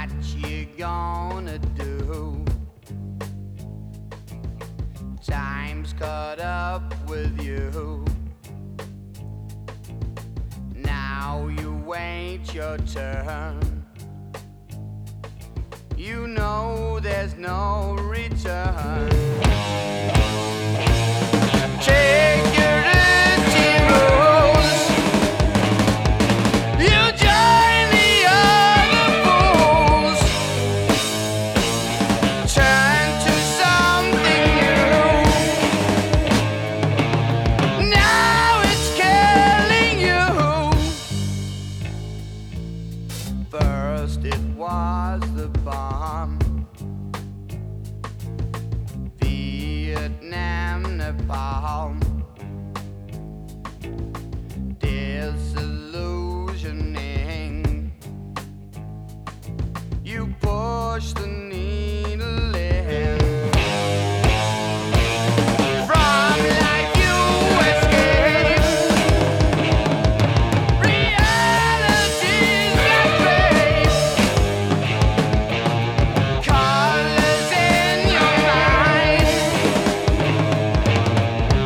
What you gonna do? Time's caught up with you. Now you wait your turn. You know there's no return. Take your dirty rules. You join the other fools. Turn to something new. Now it's killing you. First it was the bomb. Vietnam, Nepal. Disillusioning. You push the needle in. From life you escape. Reality's like rape. Colors in your mind.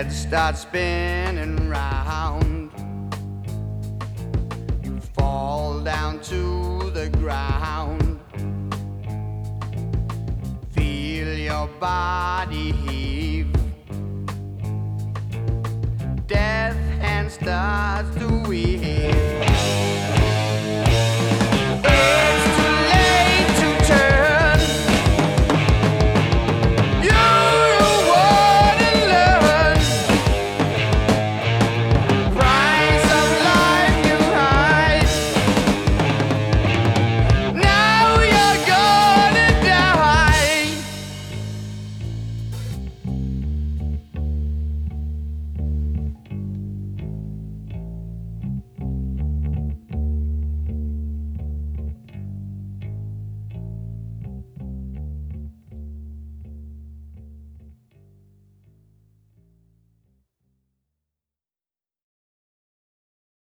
head starts spinning round. You fall down to the ground. Feel your body heave. Death hand starts to weave.